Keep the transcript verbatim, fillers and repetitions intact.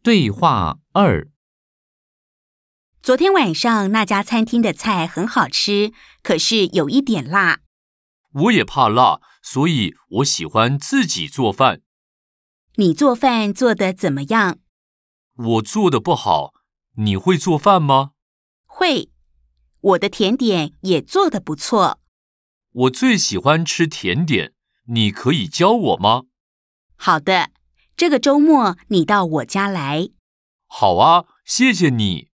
对话二。 昨天晚上那家餐厅的菜很好吃，可是有一点辣。 我也怕辣，所以我喜欢自己做饭。 你做饭做得怎么样？ 我做得不好，你会做饭吗？ 会，我的甜点也做得不错。 我最喜欢吃甜点，你可以教我吗？ 好的，这个周末你到我家来。 好啊，谢谢你。